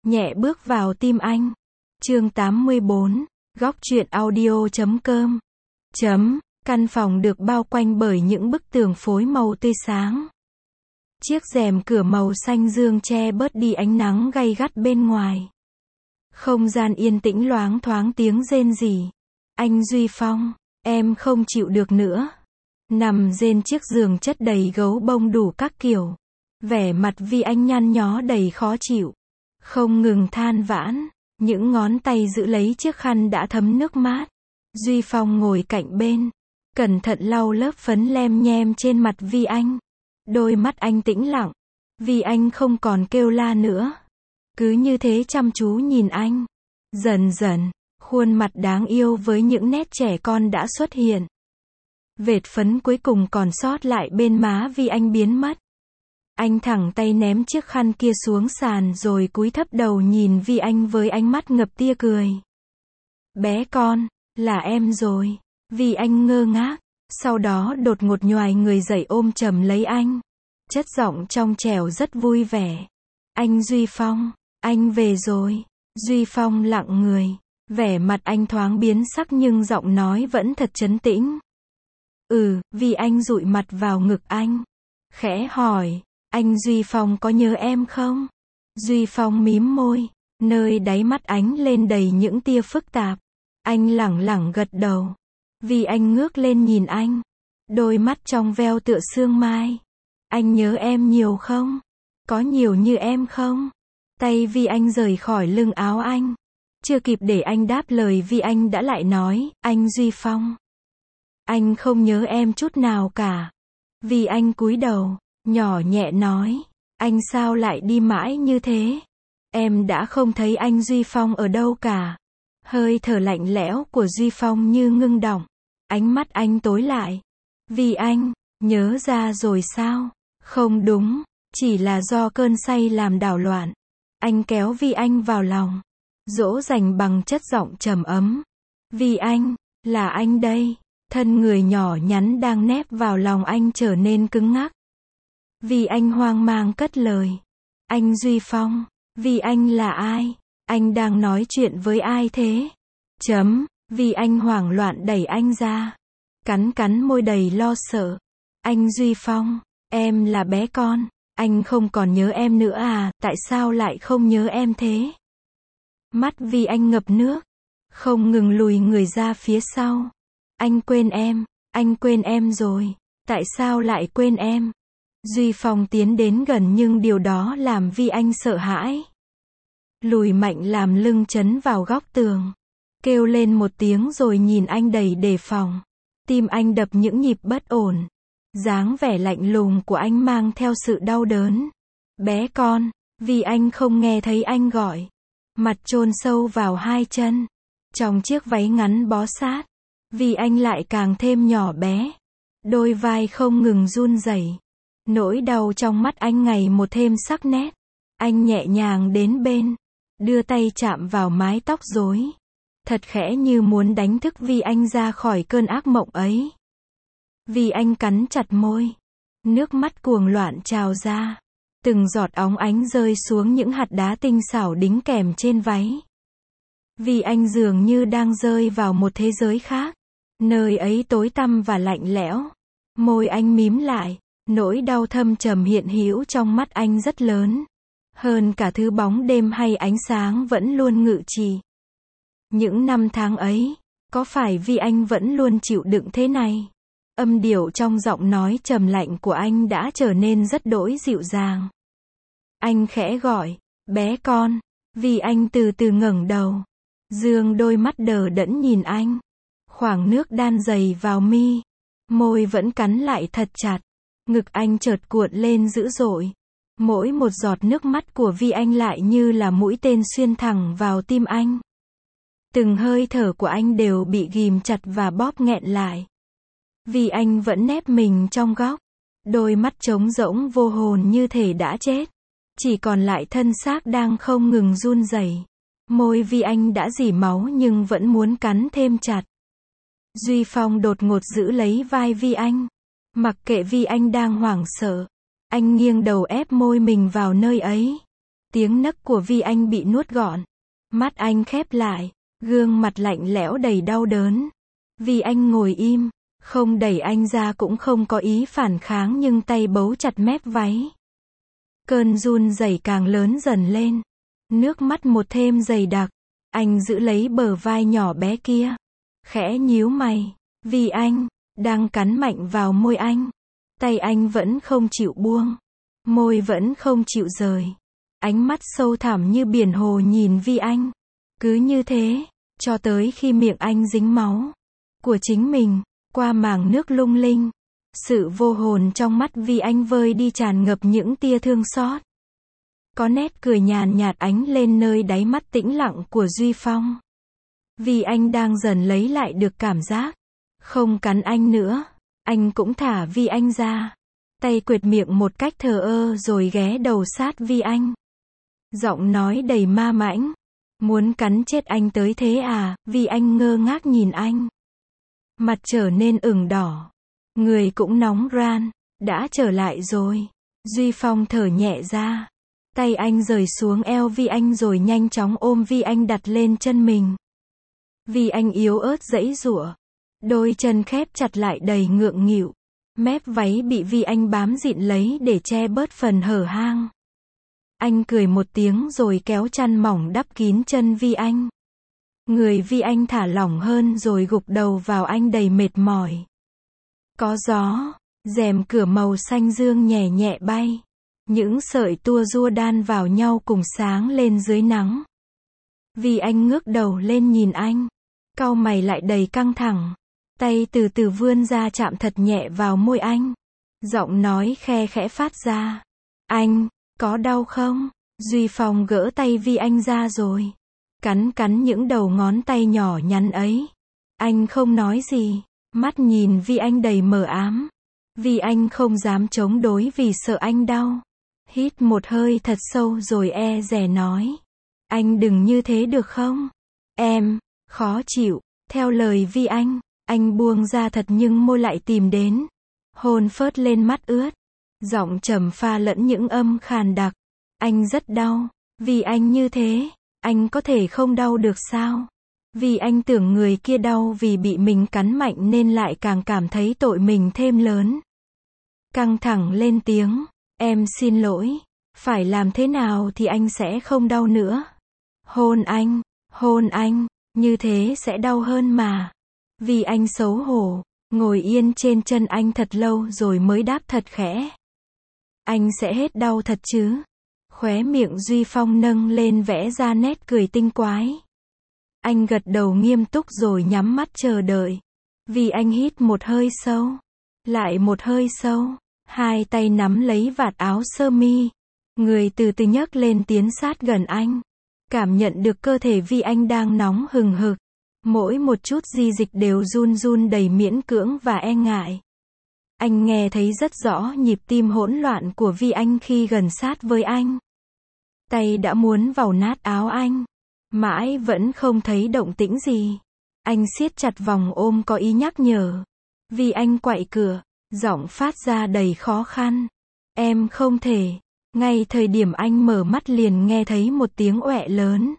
nhẹ bước vào tim anh. Chương 84, góc truyện audio.com. Căn phòng được bao quanh bởi những bức tường phối màu tươi sáng. Chiếc rèm cửa màu xanh dương che bớt đi ánh nắng gay gắt bên ngoài. Không gian yên tĩnh loáng thoáng tiếng rên rỉ. Anh Duy Phong, em không chịu được nữa. Nằm trên chiếc giường chất đầy gấu bông đủ các kiểu. Vẻ mặt Vi Anh nhăn nhó đầy khó chịu. Không ngừng than vãn. Những ngón tay giữ lấy chiếc khăn đã thấm nước mát. Duy Phong ngồi cạnh bên. Cẩn thận lau lớp phấn lem nhem trên mặt Vi Anh. Đôi mắt anh tĩnh lặng. Vi Anh không còn kêu la nữa. Cứ như thế chăm chú nhìn anh. Dần dần, khuôn mặt đáng yêu với những nét trẻ con đã xuất hiện. Vệt phấn cuối cùng còn sót lại bên má Vi Anh biến mất. Anh thẳng tay ném chiếc khăn kia xuống sàn rồi cúi thấp đầu nhìn Vi Anh với ánh mắt ngập tia cười. Bé con, là em rồi. Vi Anh ngơ ngác, sau đó đột ngột nhoài người dậy ôm chầm lấy anh. Chất giọng trong trẻo rất vui vẻ. Anh Duy Phong, anh về rồi. Duy Phong lặng người, vẻ mặt anh thoáng biến sắc nhưng giọng nói vẫn thật trấn tĩnh. Vi Anh dụi mặt vào ngực anh. Khẽ hỏi, anh Duy Phong có nhớ em không? Duy Phong mím môi, nơi đáy mắt ánh lên đầy những tia phức tạp. Anh lẳng lẳng gật đầu. Vi Anh ngước lên nhìn anh. Đôi mắt trong veo tựa sương mai. Anh nhớ em nhiều không? Có nhiều như em không? Tay Vi Anh rời khỏi lưng áo anh. Chưa kịp để anh đáp lời Vi Anh đã lại nói, anh Duy Phong. Anh không nhớ em chút nào cả. Vi Anh cúi đầu, nhỏ nhẹ nói, anh sao lại đi mãi như thế? Em đã không thấy anh Duy Phong ở đâu cả. Hơi thở lạnh lẽo của Duy Phong như ngưng đọng. Ánh mắt anh tối lại. Vi Anh, nhớ ra rồi sao? Không đúng, chỉ là do cơn say làm đảo loạn. Anh kéo Vi Anh vào lòng, dỗ dành bằng chất giọng trầm ấm. Vi Anh, là anh đây. Thân người nhỏ nhắn đang nép vào lòng anh trở nên cứng ngắc. Vi Anh hoang mang cất lời. Anh Duy Phong, Vi Anh là ai? Anh đang nói chuyện với ai thế? Vi Anh hoảng loạn đẩy anh ra. Cắn môi đầy lo sợ. Anh Duy Phong, em là bé con. Anh không còn nhớ em nữa à? Tại sao lại không nhớ em thế? Mắt Vi Anh ngập nước. Không ngừng lùi người ra phía sau. Anh quên em rồi. Tại sao lại quên em? Duy Phong tiến đến gần nhưng điều đó làm Vi Anh sợ hãi. Lùi mạnh làm lưng chấn vào góc tường. Kêu lên một tiếng rồi nhìn anh đầy đề phòng. Tim anh đập những nhịp bất ổn. Dáng vẻ lạnh lùng của anh mang theo sự đau đớn. Bé con, Vi Anh không nghe thấy anh gọi. Mặt chôn sâu vào hai chân. Trong chiếc váy ngắn bó sát. Vi Anh lại càng thêm nhỏ bé. Đôi vai không ngừng run rẩy. Nỗi đau trong mắt anh ngày một thêm sắc nét. Anh nhẹ nhàng đến bên. Đưa tay chạm vào mái tóc rối. Thật khẽ như muốn đánh thức Vi Anh ra khỏi cơn ác mộng ấy. Vi Anh cắn chặt môi. Nước mắt cuồng loạn trào ra. Từng giọt óng ánh rơi xuống những hạt đá tinh xảo đính kèm trên váy. Vi Anh dường như đang rơi vào một thế giới khác. Nơi ấy tối tăm và lạnh lẽo. Môi anh mím lại. Nỗi đau thâm trầm hiện hữu trong mắt anh rất lớn. Hơn cả thứ bóng đêm hay ánh sáng vẫn luôn ngự trị. Những năm tháng ấy, có phải Vi Anh vẫn luôn chịu đựng thế này? Âm điệu trong giọng nói trầm lạnh của anh đã trở nên rất đỗi dịu dàng. Anh khẽ gọi, bé con. Vi Anh từ từ ngẩng đầu. Dương đôi mắt đờ đẫn nhìn anh. Khoảng nước đan dày vào mi. Môi vẫn cắn lại thật chặt. Ngực anh chợt cuộn lên dữ dội. Mỗi một giọt nước mắt của Vi Anh lại như là mũi tên xuyên thẳng vào tim anh. Từng hơi thở của anh đều bị ghim chặt và bóp nghẹn lại. Vi Anh vẫn nép mình trong góc. Đôi mắt trống rỗng vô hồn như thể đã chết. Chỉ còn lại thân xác đang không ngừng run rẩy. Môi Vi Anh đã rỉ máu nhưng vẫn muốn cắn thêm chặt. Duy Phong đột ngột giữ lấy vai Vi Anh. Mặc kệ Vi Anh đang hoảng sợ. Anh nghiêng đầu ép môi mình vào nơi ấy. Tiếng nấc của Vi Anh bị nuốt gọn. Mắt anh khép lại, gương mặt lạnh lẽo đầy đau đớn. Vi Anh ngồi im, không đẩy anh ra cũng không có ý phản kháng nhưng tay bấu chặt mép váy. Cơn run rẩy càng lớn dần lên. Nước mắt một thêm dày đặc. Anh giữ lấy bờ vai nhỏ bé kia. Khẽ nhíu mày. Vi Anh đang cắn mạnh vào môi anh. Tay anh vẫn không chịu buông. Môi vẫn không chịu rời. Ánh mắt sâu thẳm như biển hồ nhìn Vi Anh. Cứ như thế, cho tới khi miệng anh dính máu của chính mình, qua màng nước lung linh. Sự vô hồn trong mắt Vi Anh vơi đi tràn ngập những tia thương xót. Có nét cười nhàn nhạt ánh lên nơi đáy mắt tĩnh lặng của Duy Phong. Vi Anh đang dần lấy lại được cảm giác. Không cắn anh nữa. Anh cũng thả Vi Anh ra. Tay quệt miệng một cách thờ ơ rồi ghé đầu sát Vi Anh. Giọng nói đầy ma mãnh. Muốn cắn chết anh tới thế à? Vi Anh ngơ ngác nhìn anh. Mặt trở nên ửng đỏ. Người cũng nóng ran. Đã trở lại rồi. Duy Phong thở nhẹ ra. Tay anh rời xuống eo Vi Anh rồi nhanh chóng ôm Vi Anh đặt lên chân mình. Vi Anh yếu ớt giãy giụa. Đôi chân khép chặt lại đầy ngượng nghịu. Mép váy bị Vi Anh bám dịn lấy để che bớt phần hở hang. Anh cười một tiếng rồi kéo chăn mỏng đắp kín chân Vi Anh. Người Vi Anh thả lỏng hơn rồi gục đầu vào anh đầy mệt mỏi. Có gió, rèm cửa màu xanh dương nhẹ nhẹ bay. Những sợi tua rua đan vào nhau cùng sáng lên dưới nắng. Vi Anh ngước đầu lên nhìn anh. Cau mày lại đầy căng thẳng. Tay từ từ vươn ra chạm thật nhẹ vào môi anh. Giọng nói khe khẽ phát ra. Anh, có đau không? Duy Phong gỡ tay Vi Anh ra rồi. Cắn những đầu ngón tay nhỏ nhắn ấy. Anh không nói gì. Mắt nhìn Vi Anh đầy mờ ám. Vi Anh không dám chống đối vì sợ anh đau. Hít một hơi thật sâu rồi e dè nói. Anh đừng như thế được không? Em, khó chịu. Theo lời Vi anh buông ra thật nhưng môi lại tìm đến. Hôn phớt lên mắt ướt. Giọng trầm pha lẫn những âm khàn đặc. Anh rất đau. Vì anh như thế, anh có thể không đau được sao? Vì anh tưởng người kia đau vì bị mình cắn mạnh nên lại càng cảm thấy tội mình thêm lớn. Căng thẳng lên tiếng. Em xin lỗi. Phải làm thế nào thì anh sẽ không đau nữa? Hôn anh, như thế sẽ đau hơn mà. Vì anh xấu hổ, ngồi yên trên chân anh thật lâu rồi mới đáp thật khẽ. Anh sẽ hết đau thật chứ? Khóe miệng Duy Phong nâng lên vẽ ra nét cười tinh quái. Anh gật đầu nghiêm túc rồi nhắm mắt chờ đợi. Vì anh hít một hơi sâu, lại một hơi sâu, hai tay nắm lấy vạt áo sơ mi. Người từ từ nhấc lên tiến sát gần anh. Cảm nhận được cơ thể Vi Anh đang nóng hừng hực. Mỗi một chút di dịch đều run run đầy miễn cưỡng và e ngại. Anh nghe thấy rất rõ nhịp tim hỗn loạn của Vi Anh khi gần sát với anh. Tay đã muốn vào nát áo anh. Mãi vẫn không thấy động tĩnh gì. Anh siết chặt vòng ôm có ý nhắc nhở. Vi Anh quậy cửa, giọng phát ra đầy khó khăn. Em không thể. Ngay thời điểm anh mở mắt liền nghe thấy một tiếng oẹ lớn.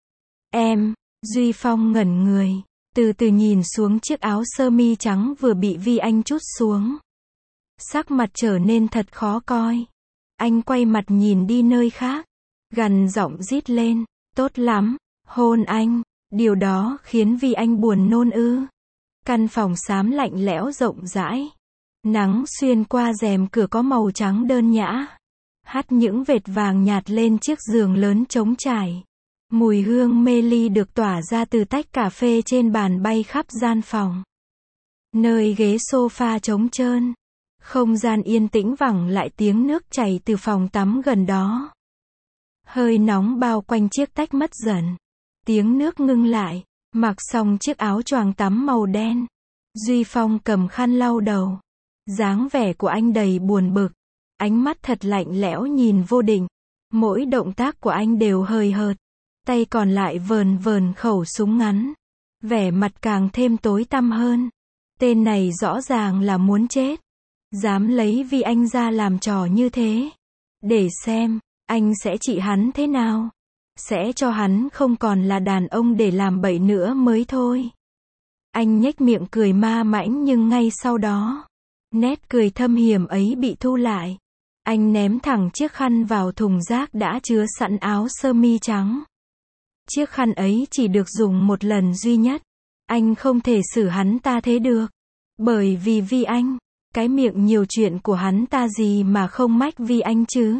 Em. Duy Phong ngẩn người, từ từ nhìn xuống chiếc áo sơ mi trắng vừa bị Vi Anh trút xuống. Sắc mặt trở nên thật khó coi. Anh quay mặt nhìn đi nơi khác, gằn giọng rít lên, tốt lắm, hôn anh. Điều đó khiến Vi Anh buồn nôn ư? Căn phòng xám lạnh lẽo rộng rãi. Nắng xuyên qua rèm cửa có màu trắng đơn nhã. Hắt những vệt vàng nhạt lên chiếc giường lớn trống trải. Mùi hương mê ly được tỏa ra từ tách cà phê trên bàn bay khắp gian phòng. Nơi ghế sofa trống trơn. Không gian yên tĩnh vẳng lại tiếng nước chảy từ phòng tắm gần đó. Hơi nóng bao quanh chiếc tách mất dần. Tiếng nước ngưng lại. Mặc xong chiếc áo choàng tắm màu đen. Duy Phong cầm khăn lau đầu. Dáng vẻ của anh đầy buồn bực. Ánh mắt thật lạnh lẽo nhìn vô định. Mỗi động tác của anh đều hời hợt. Tay còn lại vờn vờn khẩu súng ngắn. Vẻ mặt càng thêm tối tăm hơn. Tên này rõ ràng là muốn chết. Dám lấy Vi Anh ra làm trò như thế. Để xem, Anh sẽ trị hắn thế nào? Sẽ cho hắn không còn là đàn ông để làm bậy nữa mới thôi. Anh nhếch miệng cười ma mãnh nhưng ngay sau đó, nét cười thâm hiểm ấy bị thu lại. Anh ném thẳng chiếc khăn vào thùng rác đã chứa sẵn áo sơ mi trắng. Chiếc khăn ấy chỉ được dùng một lần duy nhất. Anh không thể xử hắn ta thế được. Bởi vì Vi Anh, cái miệng nhiều chuyện của hắn ta gì mà không mách Vi Anh chứ.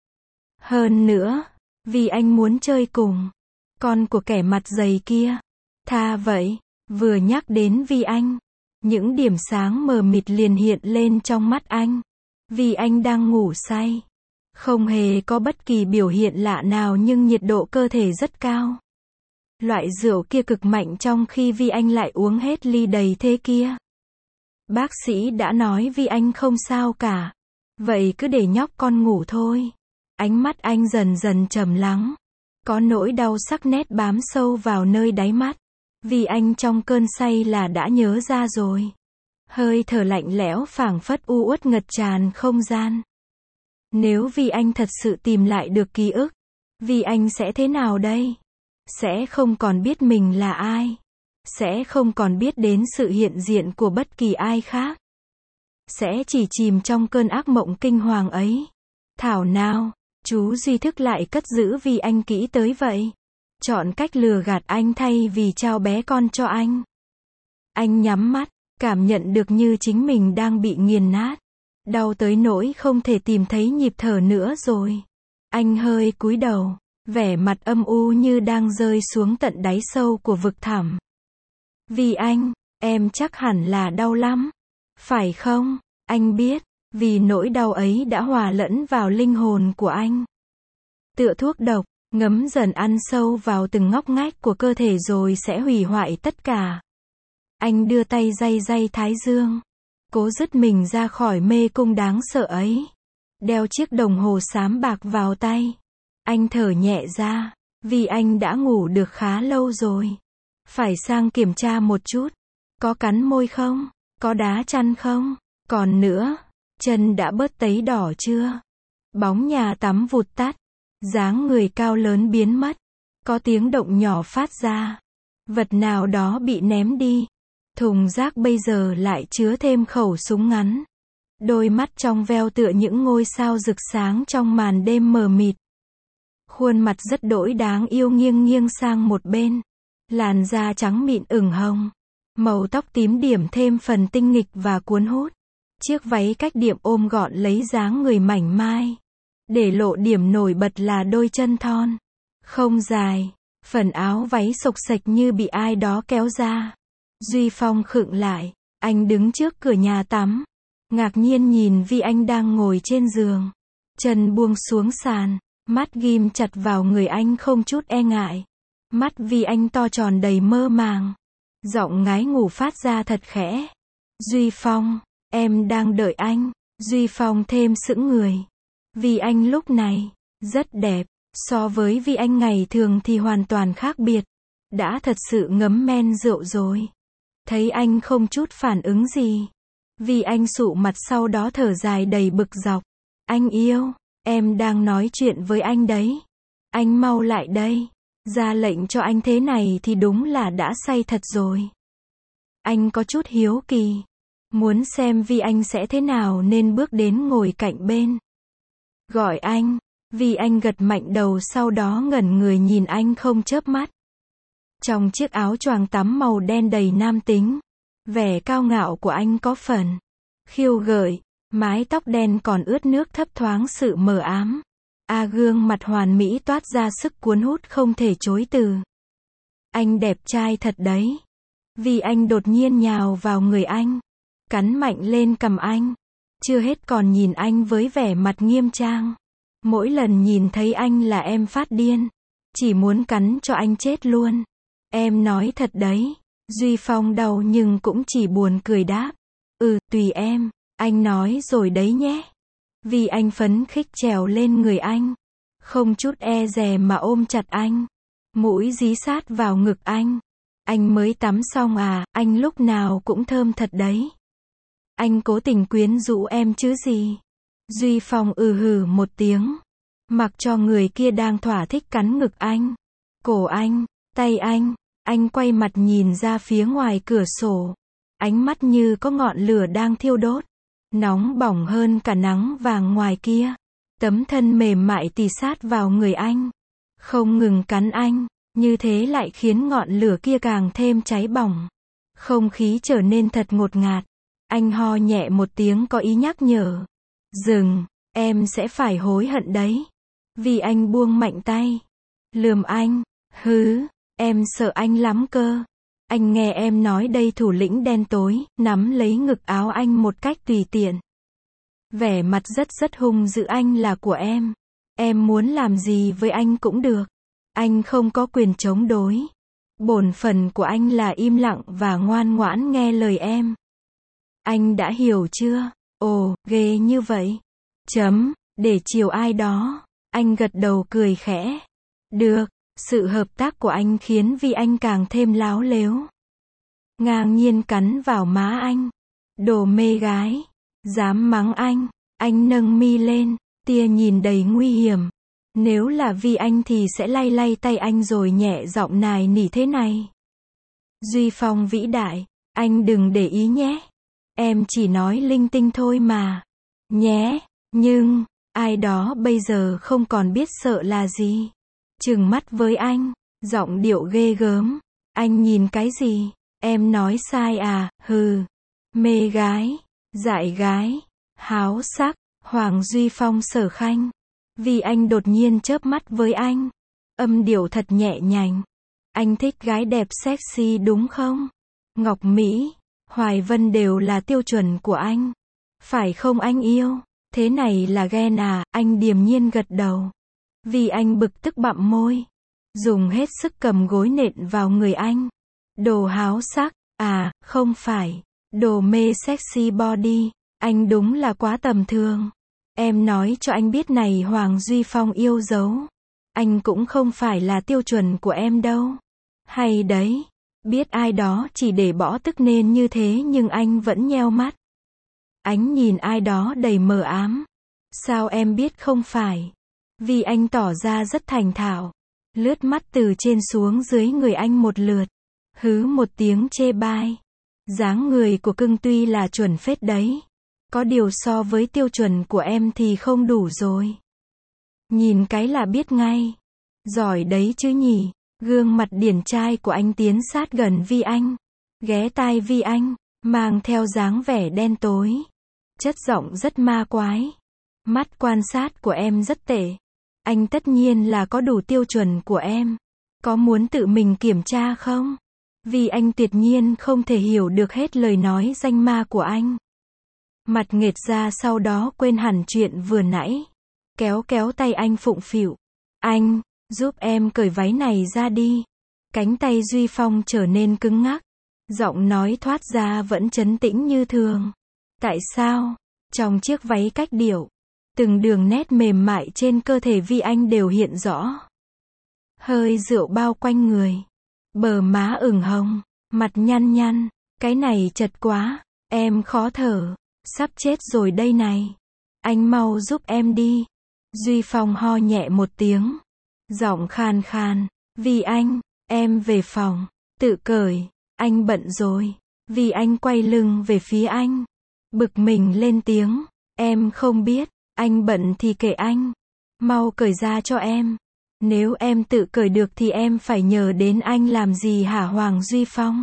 Hơn nữa, Vi Anh muốn chơi cùng con của kẻ mặt dày kia. Tha vậy, vừa nhắc đến Vi Anh, những điểm sáng mờ mịt liền hiện lên trong mắt anh. Vi Anh đang ngủ say. Không hề có bất kỳ biểu hiện lạ nào nhưng nhiệt độ cơ thể rất cao. Loại rượu kia cực mạnh trong khi Vi Anh lại uống hết ly đầy thế kia. Bác sĩ đã nói Vi Anh không sao cả. Vậy cứ để nhóc con ngủ thôi. Ánh mắt anh dần dần trầm lắng. Có nỗi đau sắc nét bám sâu vào nơi đáy mắt. Vi Anh trong cơn say là đã nhớ ra rồi. Hơi thở lạnh lẽo phảng phất u uất ngập tràn không gian. Nếu Vi Anh thật sự tìm lại được ký ức, Vi Anh sẽ thế nào đây? Sẽ không còn biết mình là ai. Sẽ không còn biết đến sự hiện diện của bất kỳ ai khác. Sẽ chỉ chìm trong cơn ác mộng kinh hoàng ấy. Thảo nào, chú Duy Thức lại cất giữ Vi Anh kỹ tới vậy. Chọn cách lừa gạt anh thay vì trao bé con cho anh. Anh nhắm mắt, cảm nhận được như chính mình đang bị nghiền nát. Đau tới nỗi không thể tìm thấy nhịp thở nữa rồi. Anh hơi cúi đầu, vẻ mặt âm u như đang rơi xuống tận đáy sâu của vực thẳm. Vi Anh, em chắc hẳn là đau lắm. Phải không? Anh biết, vì nỗi đau ấy đã hòa lẫn vào linh hồn của anh. Tựa thuốc độc, ngấm dần ăn sâu vào từng ngóc ngách của cơ thể rồi sẽ hủy hoại tất cả. Anh đưa tay day day thái dương. Cố dứt mình ra khỏi mê cung đáng sợ ấy. Đeo chiếc đồng hồ xám bạc vào tay. Anh thở nhẹ ra. Vì anh đã ngủ được khá lâu rồi. Phải sang kiểm tra một chút. Có cắn môi không? Có đá chăn không? Còn nữa, chân đã bớt tấy đỏ chưa? Bóng nhà tắm vụt tắt. Dáng người cao lớn biến mất. Có tiếng động nhỏ phát ra. Vật nào đó bị ném đi. Thùng rác bây giờ lại chứa thêm khẩu súng ngắn. Đôi mắt trong veo tựa những ngôi sao rực sáng trong màn đêm mờ mịt. Khuôn mặt rất đỗi đáng yêu nghiêng nghiêng sang một bên. Làn da trắng mịn ửng hồng. Màu tóc tím điểm thêm phần tinh nghịch và cuốn hút. Chiếc váy cách điệu ôm gọn lấy dáng người mảnh mai. Để lộ điểm nổi bật là đôi chân thon. Không dài. Phần áo váy xộc xệch như bị ai đó kéo ra. Duy Phong khựng lại. Anh đứng trước cửa nhà tắm. Ngạc nhiên nhìn Vi Anh đang ngồi trên giường. Chân buông xuống sàn. Mắt ghim chặt vào người anh không chút e ngại. Mắt Vi Anh to tròn đầy mơ màng. Giọng ngái ngủ phát ra thật khẽ. Duy Phong, em đang đợi anh. Duy Phong thêm sững người. Vi Anh lúc này, rất đẹp. So với Vi Anh ngày thường thì hoàn toàn khác biệt. Đã thật sự ngấm men rượu rồi. Thấy anh không chút phản ứng gì. Vi Anh sụ mặt sau đó thở dài đầy bực dọc. Anh yêu, em đang nói chuyện với anh đấy. Anh mau lại đây. Ra lệnh cho anh thế này thì đúng là đã say thật rồi. Anh có chút hiếu kỳ. Muốn xem Vi Anh sẽ thế nào nên bước đến ngồi cạnh bên. Gọi anh. Vi Anh gật mạnh đầu sau đó ngẩn người nhìn anh không chớp mắt. Trong chiếc áo choàng tắm màu đen đầy nam tính. Vẻ cao ngạo của anh có phần khiêu gợi. Mái tóc đen còn ướt nước thấp thoáng sự mờ ám. Gương mặt hoàn mỹ toát ra sức cuốn hút không thể chối từ. Anh đẹp trai thật đấy. Vi Anh đột nhiên nhào vào người anh. Cắn mạnh lên cằm anh. Chưa hết còn nhìn anh với vẻ mặt nghiêm trang. Mỗi lần nhìn thấy anh là em phát điên. Chỉ muốn cắn cho anh chết luôn. Em nói thật đấy. Duy Phong đau nhưng cũng chỉ buồn cười đáp. Tùy em. Anh nói rồi đấy nhé. Vi Anh phấn khích trèo lên người anh. Không chút e dè mà ôm chặt anh. Mũi dí sát vào ngực anh. Anh mới tắm xong à, anh lúc nào cũng thơm thật đấy. Anh cố tình quyến rũ em chứ gì. Duy Phong hừ một tiếng. Mặc cho người kia đang thỏa thích cắn ngực anh, cổ anh, tay anh quay mặt nhìn ra phía ngoài cửa sổ. Ánh mắt như có ngọn lửa đang thiêu đốt, nóng bỏng hơn cả nắng vàng ngoài kia. Tấm thân mềm mại tì sát vào người anh, không ngừng cắn anh, như thế lại khiến ngọn lửa kia càng thêm cháy bỏng. Không khí trở nên thật ngột ngạt. Anh ho nhẹ một tiếng có ý nhắc nhở. Dừng, em sẽ phải hối hận đấy. Vì anh buông mạnh tay, lườm anh. Hứ, em sợ anh lắm cơ. Anh nghe em nói đây. Thủ lĩnh đen tối nắm lấy ngực áo anh một cách tùy tiện. Vẻ mặt rất hung dữ. Anh là của em. Em muốn làm gì với anh cũng được. Anh không có quyền chống đối. Bổn phận của anh là im lặng và ngoan ngoãn nghe lời em. Anh đã hiểu chưa? Ồ, ghê như vậy. Để chiều ai đó. Anh gật đầu cười khẽ. Được, sự hợp tác của anh khiến Vi Anh càng thêm láo lếu. Ngang nhiên cắn vào má anh. Đồ mê gái. Dám mắng anh nâng mi lên, tia nhìn đầy nguy hiểm. Nếu là Vi Anh thì sẽ lay tay anh rồi nhẹ giọng nài nỉ thế này. Duy Phong vĩ đại, anh đừng để ý nhé. Em chỉ nói linh tinh thôi mà. Nhé, nhưng, ai đó bây giờ không còn biết sợ là gì. Trừng mắt với anh, giọng điệu ghê gớm. Anh nhìn cái gì? Em nói sai à? Hừ. Mê gái, dại gái, háo sắc, Hoàng Duy Phong sở khanh. Vì anh đột nhiên chớp mắt với anh. Âm điệu thật nhẹ nhàng. Anh thích gái đẹp sexy đúng không? Ngọc Mỹ, Hoài Vân đều là tiêu chuẩn của anh. Phải không anh yêu? Thế này là ghen à? Anh điềm nhiên gật đầu. Vì anh bực tức bặm môi. Dùng hết sức cầm gối nện vào người anh. Đồ háo sắc, à, không phải. Đồ mê sexy body. Anh đúng là quá tầm thường. Em nói cho anh biết này Hoàng Duy Phong yêu dấu. Anh cũng không phải là tiêu chuẩn của em đâu. Hay đấy. Biết ai đó chỉ để bỏ tức nên như thế nhưng anh vẫn nheo mắt. Ánh nhìn ai đó đầy mờ ám. Sao em biết không phải? Vì anh tỏ ra rất thành thạo. Lướt mắt từ trên xuống dưới người anh một lượt. Hứ một tiếng chê bai. Dáng người của cưng tuy là chuẩn phết đấy. Có điều so với tiêu chuẩn của em thì không đủ rồi. Nhìn cái là biết ngay. Giỏi đấy chứ nhỉ. Gương mặt điển trai của anh tiến sát gần Vi Anh. Ghé tai Vi Anh, mang theo dáng vẻ đen tối. Chất giọng rất ma quái. Mắt quan sát của em rất tệ. Anh tất nhiên là có đủ tiêu chuẩn của em. Có muốn tự mình kiểm tra không? Vì anh tuyệt nhiên không thể hiểu được hết lời nói danh ma của anh. Mặt nghệt ra sau đó quên hẳn chuyện vừa nãy. Kéo tay anh phụng phịu. Anh, giúp em cởi váy này ra đi. Cánh tay Duy Phong trở nên cứng ngắc. Giọng nói thoát ra vẫn trấn tĩnh như thường. Tại sao? Trong chiếc váy cách điệu, từng đường nét mềm mại trên cơ thể Vi Anh đều hiện rõ. Hơi rượu bao quanh người. Bờ má ửng hồng, mặt nhăn. Cái này chật quá, em khó thở. Sắp chết rồi đây này. Anh mau giúp em đi. Duy Phong ho nhẹ một tiếng. Giọng khan. Vì anh, em về phòng. Tự cởi. Anh bận rồi. Vì anh quay lưng về phía anh. Bực mình lên tiếng. Em không biết. Anh bận thì kệ anh. Mau cởi ra cho em. Nếu em tự cởi được thì em phải nhờ đến anh làm gì hả Hoàng Duy Phong?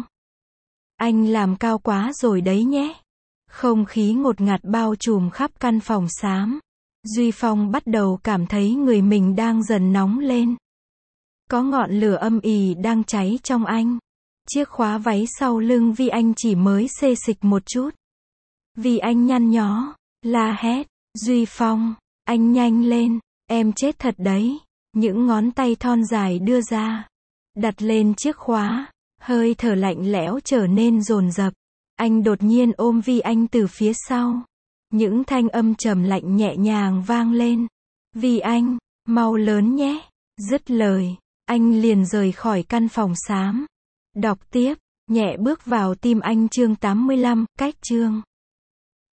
Anh làm cao quá rồi đấy nhé. Không khí ngột ngạt bao trùm khắp căn phòng xám. Duy Phong bắt đầu cảm thấy người mình đang dần nóng lên. Có ngọn lửa âm ỉ đang cháy trong anh. Chiếc khóa váy sau lưng Vi Anh chỉ mới xê xịch một chút. Vì anh nhăn nhó, la hét. Duy Phong, anh nhanh lên, em chết thật đấy. Những ngón tay thon dài đưa ra, đặt lên chiếc khóa. Hơi thở lạnh lẽo trở nên dồn dập. Anh đột nhiên ôm Vi Anh từ phía sau. Những thanh âm trầm lạnh nhẹ nhàng vang lên. Vi Anh, mau lớn nhé. Dứt lời, anh liền rời khỏi căn phòng xám. Đọc tiếp, nhẹ bước vào tim anh chương 85, cách chương.